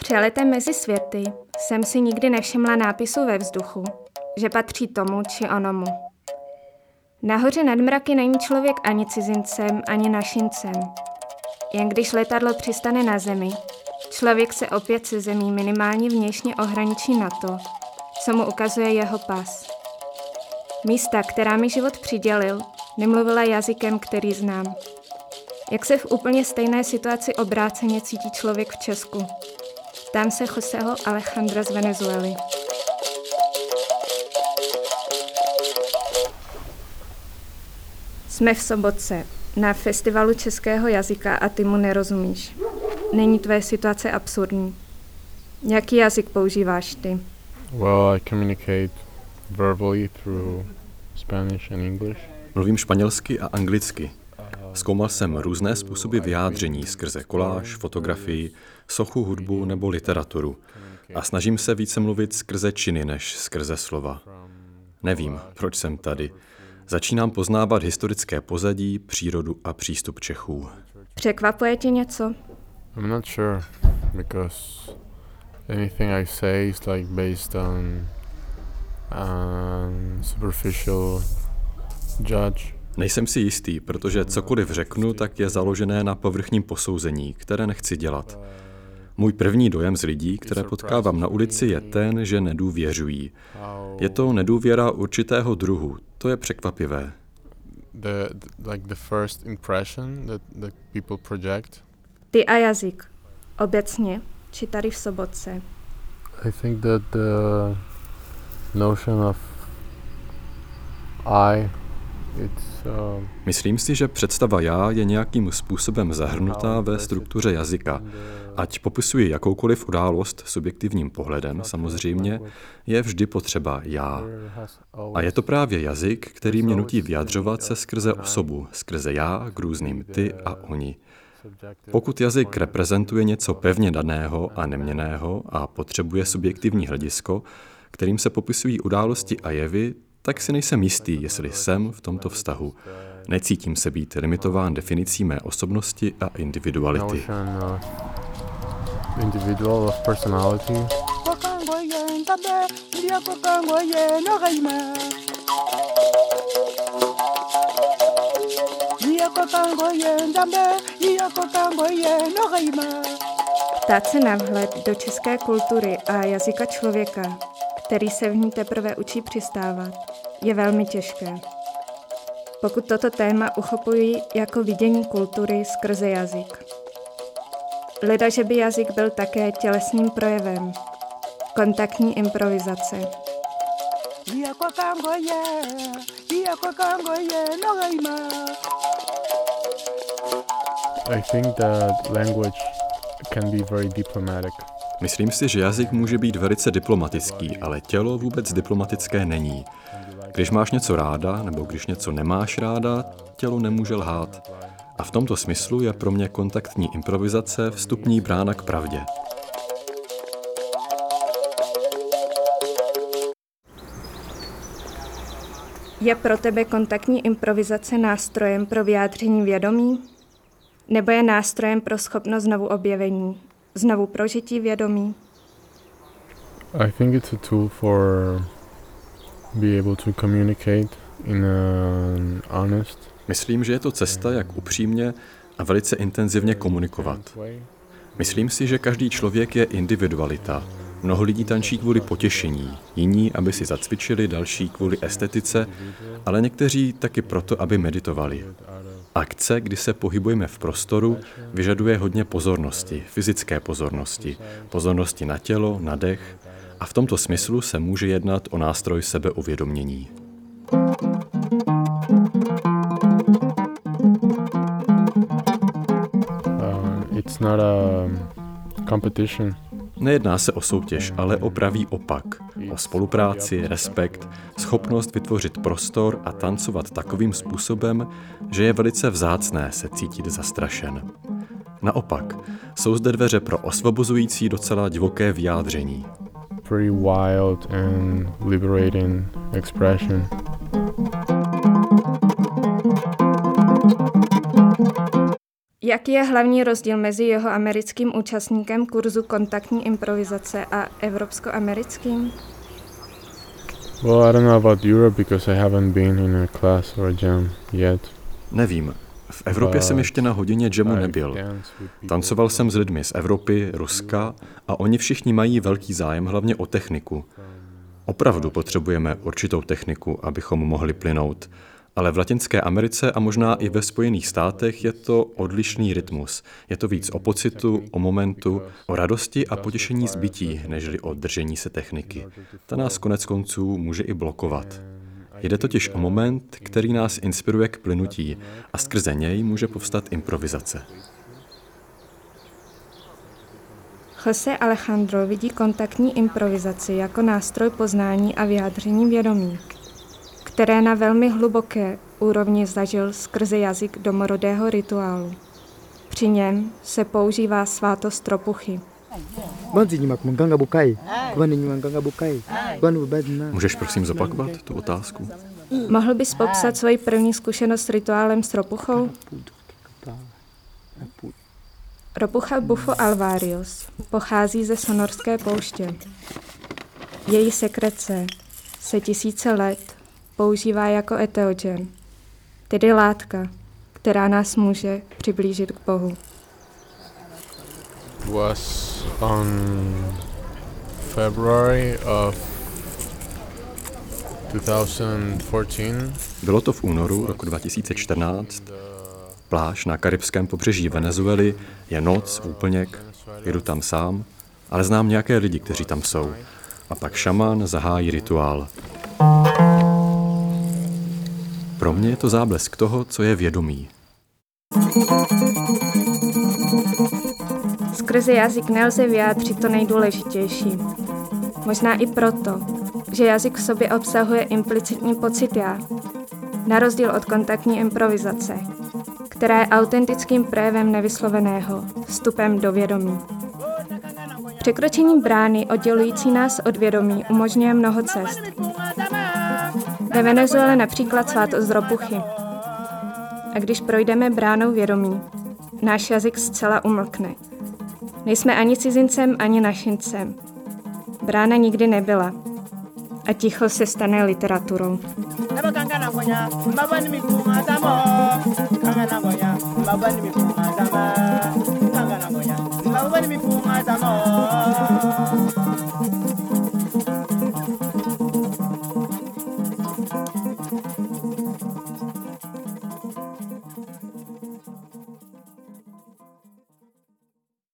Přeletem mezi světy jsem si nikdy nevšimla nápisu ve vzduchu, že patří tomu či onomu. Nahoře nad mraky není člověk ani cizincem, ani našincem. Jen když letadlo přistane na zemi, člověk se opět se zemí minimálně vnějšně ohraničí na to, co mu ukazuje jeho pas. Místa, která mi život přidělil, nemluvila jazykem, který znám. Jak se v úplně stejné situaci obráceně cítí člověk v Česku? Ptám se Joseho Alejandra z Venezuely. Jsme v Sobotce, na festivalu českého jazyka a ty mu nerozumíš. Není tvoje situace absurdní. Jaký jazyk používáš ty? Well, I communicate verbally through Spanish and English. Mluvím španělsky a anglicky. Zkoumal jsem různé způsoby vyjádření skrze koláž, fotografii, sochu, hudbu nebo literaturu. A snažím se více mluvit skrze činy než skrze slova. Nevím, proč jsem tady. Začínám poznávat historické pozadí, přírodu a přístup Čechů. Překvapuje tě něco? I'm not sure, because anything I say is like based on superficial judge. Nejsem si jistý, protože cokoliv řeknu, tak je založené na povrchním posouzení, které nechci dělat. Můj první dojem z lidí, které potkávám na ulici, je ten, že nedůvěřují. Je to nedůvěra určitého druhu. To je překvapivé. The first impression that people project. Ty a jazyk. Obecně, či tady v Sobotce? I think that the notion of I, Myslím si, že představa já je nějakým způsobem zahrnutá ve struktuře jazyka. Ať popisuji jakoukoliv událost subjektivním pohledem, samozřejmě, je vždy potřeba já. A je to právě jazyk, který mě nutí vyjadřovat se skrze osobu, skrze já k různým ty a oni. Pokud jazyk reprezentuje něco pevně daného a neměnného a potřebuje subjektivní hledisko, kterým se popisují události a jevy, tak si nejsem jistý, jestli jsem v tomto vztahu. Necítím se být limitován definicí mé osobnosti a individuality. Ptát se na vhled do české kultury a jazyka člověka, který se v ní teprve učí přistávat, je velmi těžké. Pokud toto téma uchopují jako vidění kultury skrze jazyk. Leda, že by jazyk byl také tělesným projevem, kontaktní improvizace. I think that language can be very diplomatic. Myslím si, že jazyk může být velice diplomatický, ale tělo vůbec diplomatické není. Když máš něco ráda, nebo když něco nemáš ráda, tělo nemůže lhát. A v tomto smyslu je pro mě kontaktní improvizace vstupní brána k pravdě. Je pro tebe kontaktní improvizace nástrojem pro vyjádření vědomí? Nebo je nástrojem pro schopnost znovu objevení, znovu prožití vědomí? I think it's a tool for be able to communicate in an honest. Myslím, že je to cesta, jak upřímně a velice intenzivně komunikovat. Myslím si, že každý člověk je individualita. Mnoho lidí tančí kvůli potěšení, jiní, aby si zacvičili, další kvůli estetice, ale někteří taky proto, aby meditovali. Akce, kdy se pohybujeme v prostoru, vyžaduje hodně pozornosti, fyzické pozornosti, pozornosti na tělo, na dech a v tomto smyslu se může jednat o nástroj sebeuvědomění. It's not a competition. Nejedná se o soutěž, ale o pravý opak. O spolupráci, respekt, schopnost vytvořit prostor a tancovat takovým způsobem, že je velice vzácné se cítit zastrašen. Naopak, jsou zde dveře pro osvobozující docela divoké vyjádření. Pretty wild and liberating expression. Jaký je hlavní rozdíl mezi jeho americkým účastníkem kurzu kontaktní improvizace a evropsko-americkým? Well, I don't know about Europe because I haven't been in a class or a jam yet. Nevím. V Evropě jsem ještě na hodině jamu nebyl. Tancoval jsem s lidmi z Evropy, Ruska a oni všichni mají velký zájem hlavně o techniku. Opravdu potřebujeme určitou techniku, abychom mohli plynout. Ale v Latinské Americe a možná i ve Spojených státech je to odlišný rytmus. Je to víc o pocitu, o momentu, o radosti a potěšení z bytí, nežli o držení se techniky. Ta nás konec konců může i blokovat. Jde totiž o moment, který nás inspiruje k plynutí a skrze něj může povstat improvizace. José Alejandro vidí kontaktní improvizaci jako nástroj poznání a vyjádření vědomí, které na velmi hluboké úrovni zažil skrze jazyk domorodého rituálu. Při něm se používá svátost ropuchy. Můžeš prosím zopakovat tu otázku? Mohl bys popsat svoji první zkušenost s rituálem s ropuchou? Ropucha Bufo alvarius pochází ze Sonorské pouště. Její sekrece se tisíce let používá jako eteogen, tedy látka, která nás může přiblížit k Bohu. Was on February of 2014. Bylo to v únoru roku 2014. Pláž na karibském pobřeží Venezuely, je noc, úplněk, jedu tam sám, ale znám nějaké lidi, kteří tam jsou. A pak šaman zahájí rituál. Pro mě je to záblesk toho, co je vědomí. Skrze jazyk nelze vyjádřit to nejdůležitější. Možná i proto, že jazyk v sobě obsahuje implicitní pocit já, na rozdíl od kontaktní improvizace, která je autentickým projevem nevysloveného, vstupem do vědomí. Překročení brány oddělující nás od vědomí umožňuje mnoho cest. Ve Venezuele například svátost ropuchy. A když projdeme bránou vědomí, náš jazyk zcela umlkne. Nejsme ani cizincem, ani našincem. Brána nikdy nebyla. A ticho se stane literaturou.